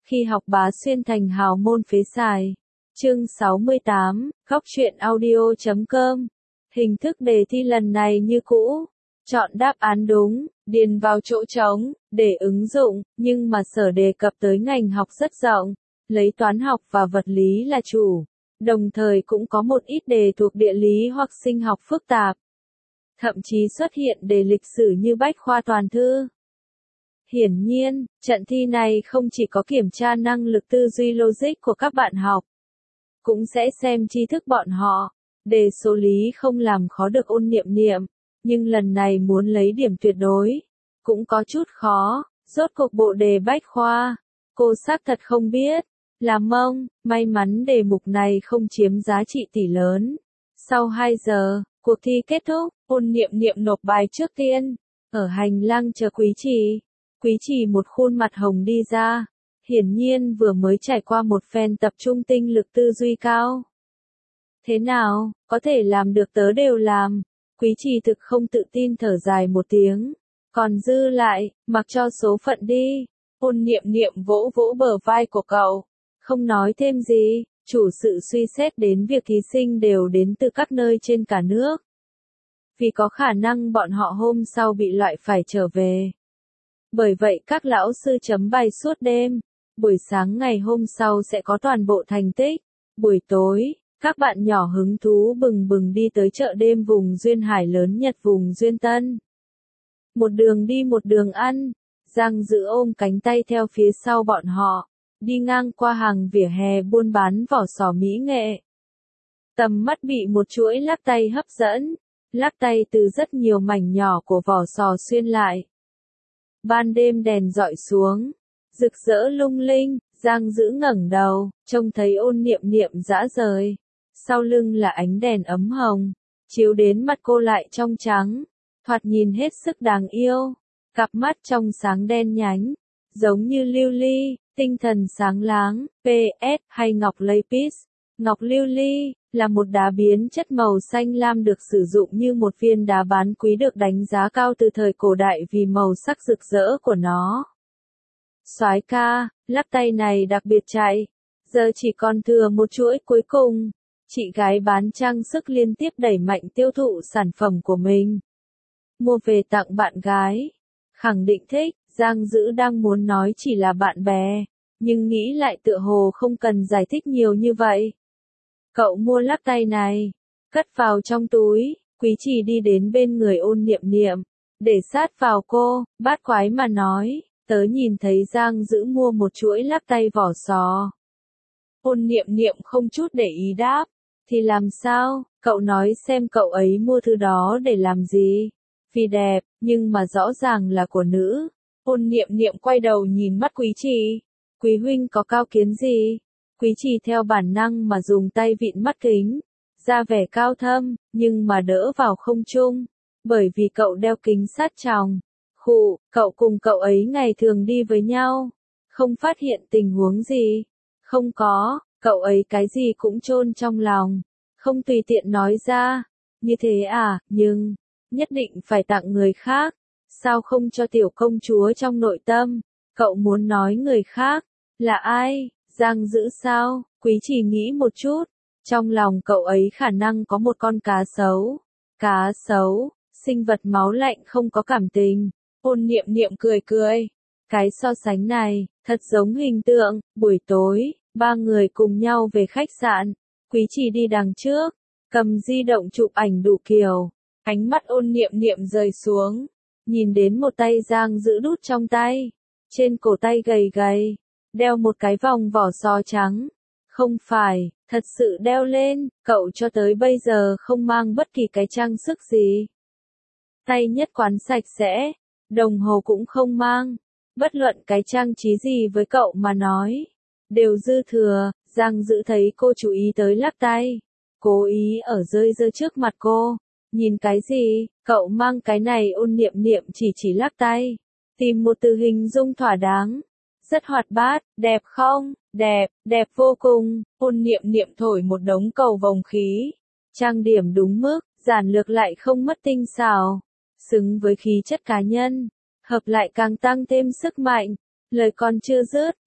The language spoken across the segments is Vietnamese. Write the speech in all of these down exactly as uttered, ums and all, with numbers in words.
Khi học bá xuyên thành hào môn phế xài. Chương sáu mươi tám, góc truyện audio chấm com. Hình thức đề thi lần này như cũ. Chọn đáp án đúng, điền vào chỗ trống, để ứng dụng, nhưng mà sở đề cập tới ngành học rất rộng, lấy toán học và vật lý là chủ. Đồng thời cũng có một ít đề thuộc địa lý hoặc sinh học phức tạp. Thậm chí xuất hiện đề lịch sử như bách khoa toàn thư. Hiển nhiên, trận thi này không chỉ có kiểm tra năng lực tư duy logic của các bạn học, cũng sẽ xem tri thức bọn họ. Đề số lý không làm khó được ôn niệm niệm, nhưng lần này muốn lấy điểm tuyệt đối, cũng có chút khó. Rốt cuộc bộ đề bách khoa, cô xác thật không biết. Là mông, may mắn đề mục này không chiếm giá trị tỷ lớn. Sau hai giờ, cuộc thi kết thúc, ôn niệm niệm nộp bài trước tiên. Ở hành lang chờ Quý Trì. Quý Trì một khuôn mặt hồng đi ra. Hiển nhiên vừa mới trải qua một phen tập trung tinh lực tư duy cao. Thế nào, có thể làm được tớ đều làm. Quý Trì thực không tự tin thở dài một tiếng. Còn dư lại, mặc cho số phận đi. Ôn niệm niệm vỗ vỗ bờ vai của cậu. Không nói thêm gì, chủ sự suy xét đến việc thí sinh đều đến từ các nơi trên cả nước. Vì có khả năng bọn họ hôm sau bị loại phải trở về. Bởi vậy các lão sư chấm bài suốt đêm. Buổi sáng ngày hôm sau sẽ có toàn bộ thành tích. Buổi tối, các bạn nhỏ hứng thú bừng bừng đi tới chợ đêm vùng Duyên Hải lớn nhất vùng Duyên Tân. Một đường đi một đường ăn, Giang Dữ ôm cánh tay theo phía sau bọn họ, đi ngang qua hàng vỉa hè buôn bán vỏ sò mỹ nghệ. Tầm mắt bị một chuỗi lắc tay hấp dẫn, lắc tay từ rất nhiều mảnh nhỏ của vỏ sò xuyên lại. Ban đêm đèn dọi xuống, rực rỡ lung linh, Giang Dữ ngẩng đầu, trông thấy ôn niệm niệm dã rời. Sau lưng là ánh đèn ấm hồng, chiếu đến mặt cô lại trong trắng, thoạt nhìn hết sức đáng yêu. Cặp mắt trong sáng đen nhánh, giống như lưu ly, tinh thần sáng láng. pê ét hay ngọc lapis. Ngọc lưu ly là một đá biến chất màu xanh lam được sử dụng như một viên đá bán quý được đánh giá cao từ thời cổ đại vì màu sắc rực rỡ của nó. Soái ca, lắc tay này đặc biệt chạy. Giờ chỉ còn thừa một chuỗi cuối cùng. Chị gái bán trang sức liên tiếp đẩy mạnh tiêu thụ sản phẩm của mình. Mua về tặng bạn gái. Khẳng định thích, Giang Dữ đang muốn nói chỉ là bạn bè, nhưng nghĩ lại tựa hồ không cần giải thích nhiều như vậy. Cậu mua lắc tay này, cất vào trong túi. Quý Trì đi đến bên người ôn niệm niệm, để sát vào cô, bát quái mà nói, tớ nhìn thấy Giang Dữ mua một chuỗi lắc tay vỏ sò. Ôn niệm niệm không chút để ý đáp, thì làm sao, cậu nói xem cậu ấy mua thứ đó để làm gì. Vì đẹp, nhưng mà rõ ràng là của nữ. Ôn niệm niệm quay đầu nhìn mắt Quý Trì. Quý huynh có cao kiến gì? Quý Trì theo bản năng mà dùng tay vịn mắt kính, ra vẻ cao thâm, nhưng mà đỡ vào không trung. Bởi vì cậu đeo kính sát tròng. Khụ, cậu cùng cậu ấy ngày thường đi với nhau. Không phát hiện tình huống gì. Không có, cậu ấy cái gì cũng chôn trong lòng. Không tùy tiện nói ra. Như thế à, nhưng nhất định phải tặng người khác. Sao không cho tiểu công chúa trong nội tâm? Cậu muốn nói người khác. Là ai? Giang Dữ sao? Quý Trì nghĩ một chút. Trong lòng cậu ấy khả năng có một con cá sấu. Cá sấu, sinh vật máu lạnh không có cảm tình. Ôn niệm niệm cười cười. Cái so sánh này, thật giống hình tượng. Buổi tối, ba người cùng nhau về khách sạn. Quý Trì đi đằng trước, cầm di động chụp ảnh đủ kiểu. Ánh mắt ôn niệm niệm rơi xuống, nhìn đến một tay Giang Dữ đút trong tay. Trên cổ tay gầy gầy, đeo một cái vòng vỏ sò trắng. Không phải, thật sự đeo lên, cậu cho tới bây giờ không mang bất kỳ cái trang sức gì. Tay nhất quán sạch sẽ, đồng hồ cũng không mang. Bất luận cái trang trí gì với cậu mà nói, đều dư thừa. Giang Dữ thấy cô chú ý tới lắc tay, cố ý ở rơi rơi trước mặt cô. Nhìn cái gì, cậu mang cái này. Ôn niệm niệm chỉ chỉ lắc tay, tìm một từ hình dung thỏa đáng. Rất hoạt bát, đẹp không? Đẹp, đẹp vô cùng. Ôn niệm niệm thổi một đống cầu vồng khí. Trang điểm đúng mức, giản lược lại không mất tinh xảo. Xứng với khí chất cá nhân, hợp lại càng tăng thêm sức mạnh. Lời còn chưa dứt,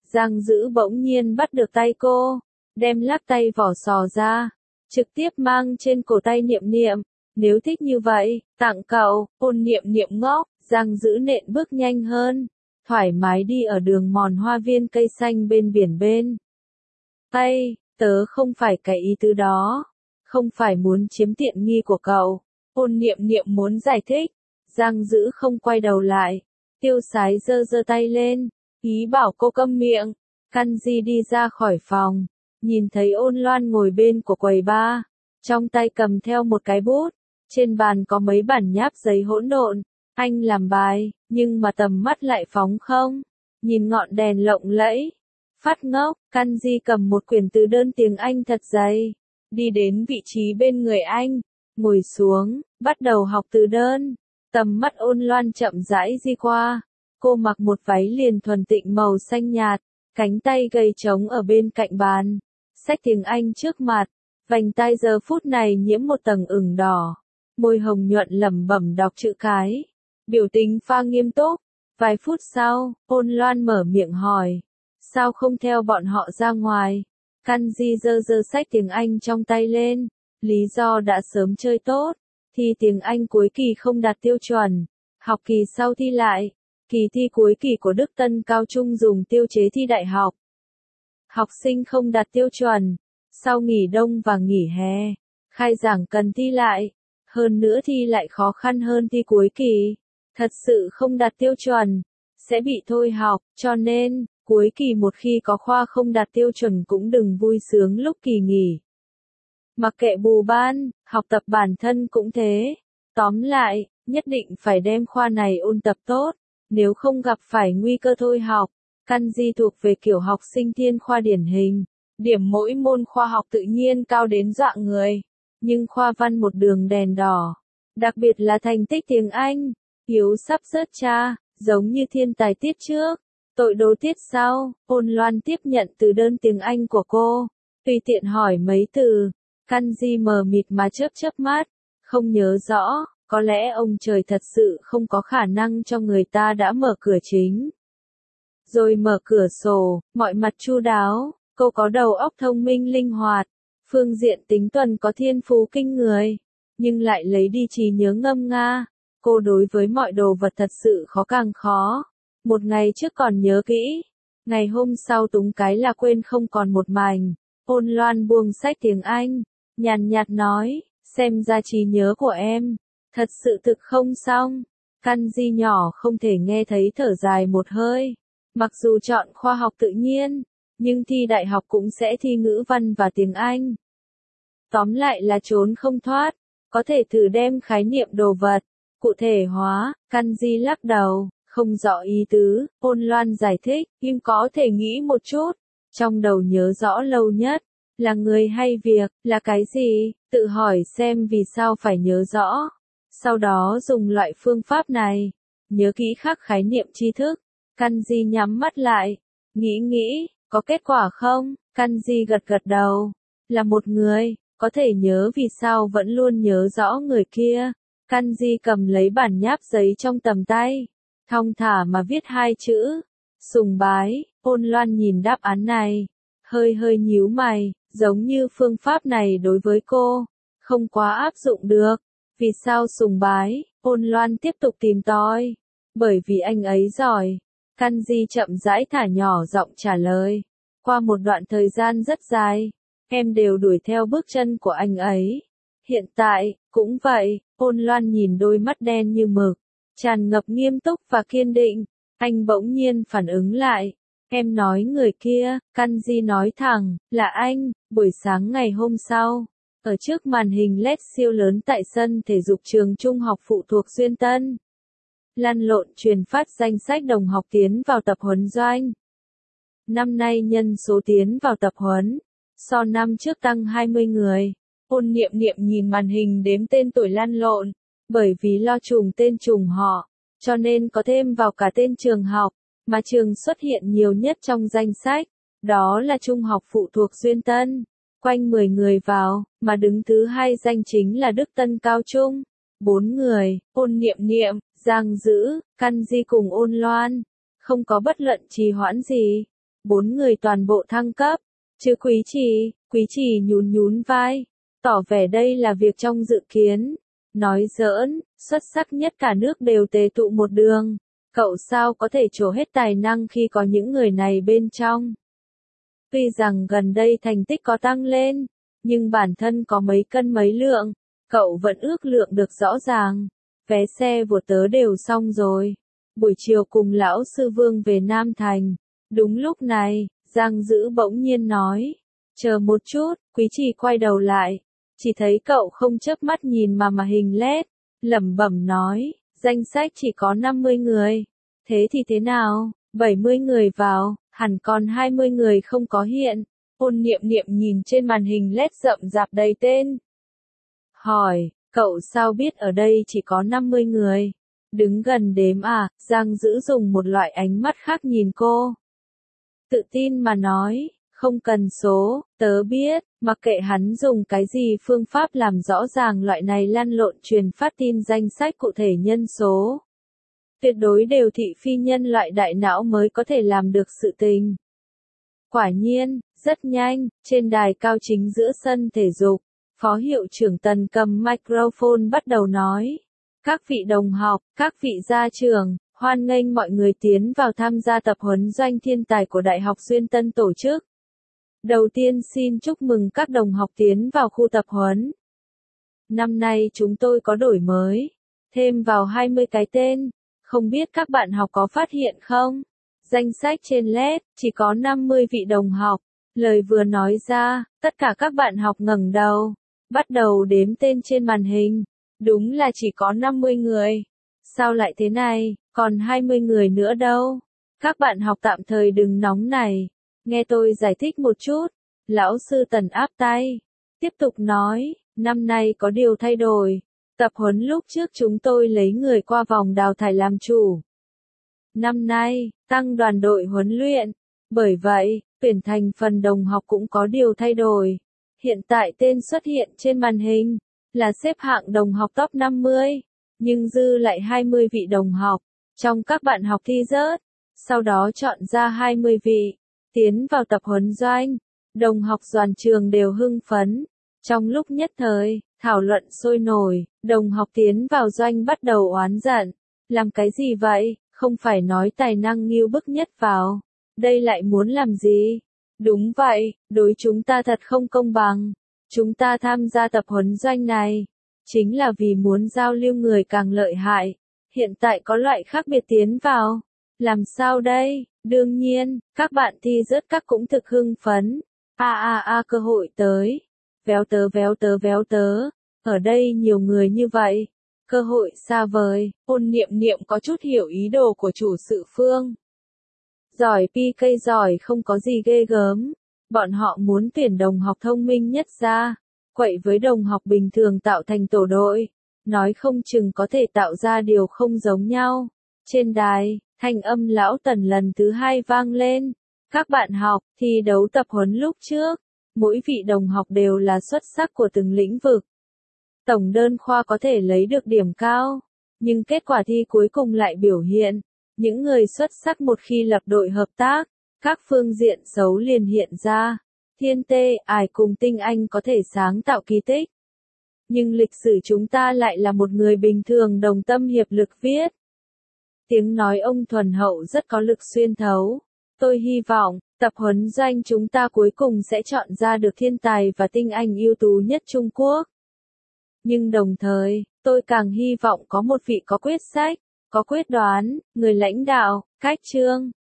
Giang Dữ bỗng nhiên bắt được tay cô, đem lắc tay vỏ sò ra, trực tiếp mang trên cổ tay Niệm Niệm. Nếu thích như vậy, tặng cậu. Ôn Niệm Niệm ngốc, Giang Dữ nện bước nhanh hơn, thoải mái đi ở đường mòn hoa viên cây xanh bên biển bên. Tay, tớ không phải cái ý tứ đó, không phải muốn chiếm tiện nghi của cậu. Ôn Niệm Niệm muốn giải thích, Giang Dữ không quay đầu lại, tiêu sái giơ giơ tay lên, ý bảo cô câm miệng. Kanji đi ra khỏi phòng, nhìn thấy Ôn Loan ngồi bên của quầy bar, trong tay cầm theo một cái bút, trên bàn có mấy bản nháp giấy hỗn độn. Anh làm bài, nhưng mà tầm mắt lại phóng không, nhìn ngọn đèn lộng lẫy. Phát ngốc, Kanji cầm một quyển từ đơn tiếng Anh thật dày, đi đến vị trí bên người anh, ngồi xuống, bắt đầu học từ đơn. Tầm mắt Ôn Loan chậm rãi di qua, cô mặc một váy liền thuần tịnh màu xanh nhạt, cánh tay gầy trống ở bên cạnh bàn, sách tiếng Anh trước mặt, vành tai giờ phút này nhiễm một tầng ửng đỏ, môi hồng nhuận lẩm bẩm đọc chữ cái, biểu tình pha nghiêm túc. Vài phút sau, Ôn Loan mở miệng hỏi, sao không theo bọn họ ra ngoài? Kanji giơ giơ sách tiếng Anh trong tay lên, lý do đã sớm chơi tốt, thi tiếng Anh cuối kỳ không đạt tiêu chuẩn, học kỳ sau thi lại. Kỳ thi cuối kỳ của Đức Tân Cao Trung dùng tiêu chế thi đại học. Học sinh không đạt tiêu chuẩn, sau nghỉ đông và nghỉ hè, khai giảng cần thi lại, hơn nữa thi lại khó khăn hơn thi cuối kỳ, thật sự không đạt tiêu chuẩn, sẽ bị thôi học, cho nên, cuối kỳ một khi có khoa không đạt tiêu chuẩn cũng đừng vui sướng lúc kỳ nghỉ. Mặc kệ bù ban, học tập bản thân cũng thế, tóm lại, nhất định phải đem khoa này ôn tập tốt. Nếu không gặp phải nguy cơ thôi học. Kanji thuộc về kiểu học sinh thiên khoa điển hình, điểm mỗi môn khoa học tự nhiên cao đến dọa người, nhưng khoa văn một đường đèn đỏ, đặc biệt là thành tích tiếng Anh, yếu sắp rớt cha, giống như thiên tài tiết trước, tội đồ tiết sau. Ôn Loan tiếp nhận từ đơn tiếng Anh của cô, tùy tiện hỏi mấy từ, Kanji mờ mịt mà chớp chớp mắt, không nhớ rõ. Có lẽ ông trời thật sự không có khả năng cho người ta đã mở cửa chính. Rồi mở cửa sổ, mọi mặt chu đáo, cô có đầu óc thông minh linh hoạt, phương diện tính tuần có thiên phú kinh người, nhưng lại lấy đi trí nhớ ngâm nga. Cô đối với mọi đồ vật thật sự khó càng khó. Một ngày trước còn nhớ kỹ, ngày hôm sau túng cái là quên không còn một mảnh. Ôn Loan buông sách tiếng Anh, nhàn nhạt nói, xem ra trí nhớ của em. Thật sự thực không xong. Kanji nhỏ không thể nghe thấy thở dài một hơi. Mặc dù chọn khoa học tự nhiên, nhưng thi đại học cũng sẽ thi ngữ văn và tiếng Anh. Tóm lại là trốn không thoát, có thể thử đem khái niệm đồ vật, cụ thể hóa. Kanji lắc đầu, không rõ ý tứ. Ôn Loan giải thích, nhưng có thể nghĩ một chút. Trong đầu nhớ rõ lâu nhất, là người hay việc, là cái gì, tự hỏi xem vì sao phải nhớ rõ. Sau đó dùng loại phương pháp này, nhớ kỹ khắc khái niệm tri thức. Kanji nhắm mắt lại, nghĩ nghĩ, có kết quả không? Kanji gật gật đầu, là một người, có thể nhớ vì sao vẫn luôn nhớ rõ người kia. Kanji cầm lấy bản nháp giấy trong tầm tay, thong thả mà viết hai chữ, sùng bái. Ôn Loan nhìn đáp án này, hơi hơi nhíu mày, giống như phương pháp này đối với cô, không quá áp dụng được. Vì sao sùng bái? Ôn Loan tiếp tục tìm tòi. Bởi vì anh ấy giỏi. Kanji chậm rãi thả nhỏ giọng trả lời. Qua một đoạn thời gian rất dài, em đều đuổi theo bước chân của anh ấy. Hiện tại, cũng vậy. Ôn Loan nhìn đôi mắt đen như mực, tràn ngập nghiêm túc và kiên định. Anh bỗng nhiên phản ứng lại. Em nói người kia, Kanji nói thẳng, là anh. Buổi sáng ngày hôm sau, ở trước màn hình led siêu lớn tại sân thể dục trường trung học phụ thuộc Duyên Tân, lăn lộn truyền phát danh sách đồng học tiến vào tập huấn doanh. Năm nay nhân số tiến vào tập huấn, so năm trước tăng hai mươi người. Ôn Niệm Niệm nhìn màn hình đếm tên tuổi lăn lộn, bởi vì lo trùng tên trùng họ, cho nên có thêm vào cả tên trường học, mà trường xuất hiện nhiều nhất trong danh sách, đó là trung học phụ thuộc Duyên Tân. Quanh mười người vào, mà đứng thứ hai danh chính là Đức Tân Cao Trung. Bốn người, Ôn Niệm Niệm, Giang Dữ, Kanji cùng Ôn Loan. Không có bất luận trì hoãn gì. bốn người toàn bộ thăng cấp. Chứ Quý Trì, Quý Trì nhún nhún vai, tỏ vẻ đây là việc trong dự kiến. Nói giỡn, xuất sắc nhất cả nước đều tề tụ một đường. Cậu sao có thể trổ hết tài năng khi có những người này bên trong. Tuy rằng gần đây thành tích có tăng lên, nhưng bản thân có mấy cân mấy lượng, cậu vẫn ước lượng được rõ ràng. Vé xe của tớ đều xong rồi. Buổi chiều cùng lão sư Vương về Nam Thành. Đúng lúc này, Giang Dữ bỗng nhiên nói. Chờ một chút, Quý Trì quay đầu lại. Chỉ thấy cậu không chớp mắt nhìn mà mà hình lét. Lẩm bẩm nói, danh sách chỉ có năm mươi người. Thế thì thế nào? bảy mươi người vào, hẳn còn hai mươi người không có hiện. Ôn Niệm Niệm nhìn trên màn hình lét rậm rạp đầy tên. Hỏi, cậu sao biết ở đây chỉ có năm mươi người? Đứng gần đếm à? Giang Dữ dùng một loại ánh mắt khác nhìn cô. Tự tin mà nói, không cần số, tớ biết, mặc kệ hắn dùng cái gì phương pháp làm rõ ràng loại này lăn lộn truyền phát tin danh sách cụ thể nhân số. Tuyệt đối đều thị phi nhân loại đại não mới có thể làm được sự tình. Quả nhiên, rất nhanh, trên đài cao chính giữa sân thể dục, Phó Hiệu trưởng Tần cầm microphone bắt đầu nói. Các vị đồng học, các vị gia trưởng, hoan nghênh mọi người tiến vào tham gia tập huấn doanh thiên tài của Đại học Xuyên Tân tổ chức. Đầu tiên xin chúc mừng các đồng học tiến vào khu tập huấn. Năm nay chúng tôi có đổi mới, thêm vào hai mươi cái tên, không biết các bạn học có phát hiện không? Danh sách trên lét, chỉ có năm mươi vị đồng học. Lời vừa nói ra, tất cả các bạn học ngẩng đầu, bắt đầu đếm tên trên màn hình. Đúng là chỉ có năm mươi người. Sao lại thế này, còn hai mươi người nữa đâu? Các bạn học tạm thời đừng nóng này. Nghe tôi giải thích một chút. Lão sư Tần áp tay. Tiếp tục nói, năm nay có điều thay đổi. Tập huấn lúc trước chúng tôi lấy người qua vòng đào thải làm chủ. Năm nay, tăng đoàn đội huấn luyện. Bởi vậy, tuyển thành phần đồng học cũng có điều thay đổi. Hiện tại tên xuất hiện trên màn hình là xếp hạng đồng học top năm mươi, nhưng dư lại hai mươi vị đồng học. Trong các bạn học thi rớt, sau đó chọn ra hai mươi vị, tiến vào tập huấn doanh. Đồng học toàn trường đều hưng phấn. Trong lúc nhất thời, thảo luận sôi nổi, đồng học tiến vào doanh bắt đầu oán giận. Làm cái gì vậy, không phải nói tài năng nghiêu bức nhất vào. Đây lại muốn làm gì? Đúng vậy, đối chúng ta thật không công bằng. Chúng ta tham gia tập huấn doanh này, chính là vì muốn giao lưu người càng lợi hại. Hiện tại có loại khác biệt tiến vào. Làm sao đây? Đương nhiên, các bạn thi rớt các cũng thực hưng phấn. A a a cơ hội tới. Véo tớ véo tớ véo tớ. Ở đây nhiều người như vậy. Cơ hội xa vời. Ôn Niệm Niệm có chút hiểu ý đồ của chủ sự Phương. Giỏi pê ca giỏi không có gì ghê gớm. Bọn họ muốn tuyển đồng học thông minh nhất ra. Quậy với đồng học bình thường tạo thành tổ đội. Nói không chừng có thể tạo ra điều không giống nhau. Trên đài, thanh âm lão Tần lần thứ hai vang lên. Các bạn học, thi đấu tập huấn lúc trước. Mỗi vị đồng học đều là xuất sắc của từng lĩnh vực. Tổng đơn khoa có thể lấy được điểm cao. Nhưng kết quả thi cuối cùng lại biểu hiện. Những người xuất sắc một khi lập đội hợp tác, các phương diện xấu liền hiện ra. Thiên tê, ải cùng tinh anh có thể sáng tạo kỳ tích. Nhưng lịch sử chúng ta lại là một người bình thường đồng tâm hiệp lực viết. Tiếng nói ông thuần hậu rất có lực xuyên thấu. Tôi hy vọng, tập huấn doanh chúng ta cuối cùng sẽ chọn ra được thiên tài và tinh anh ưu tú nhất Trung Quốc. Nhưng đồng thời, tôi càng hy vọng có một vị có quyết sách, có quyết đoán, người lãnh đạo, cách chương,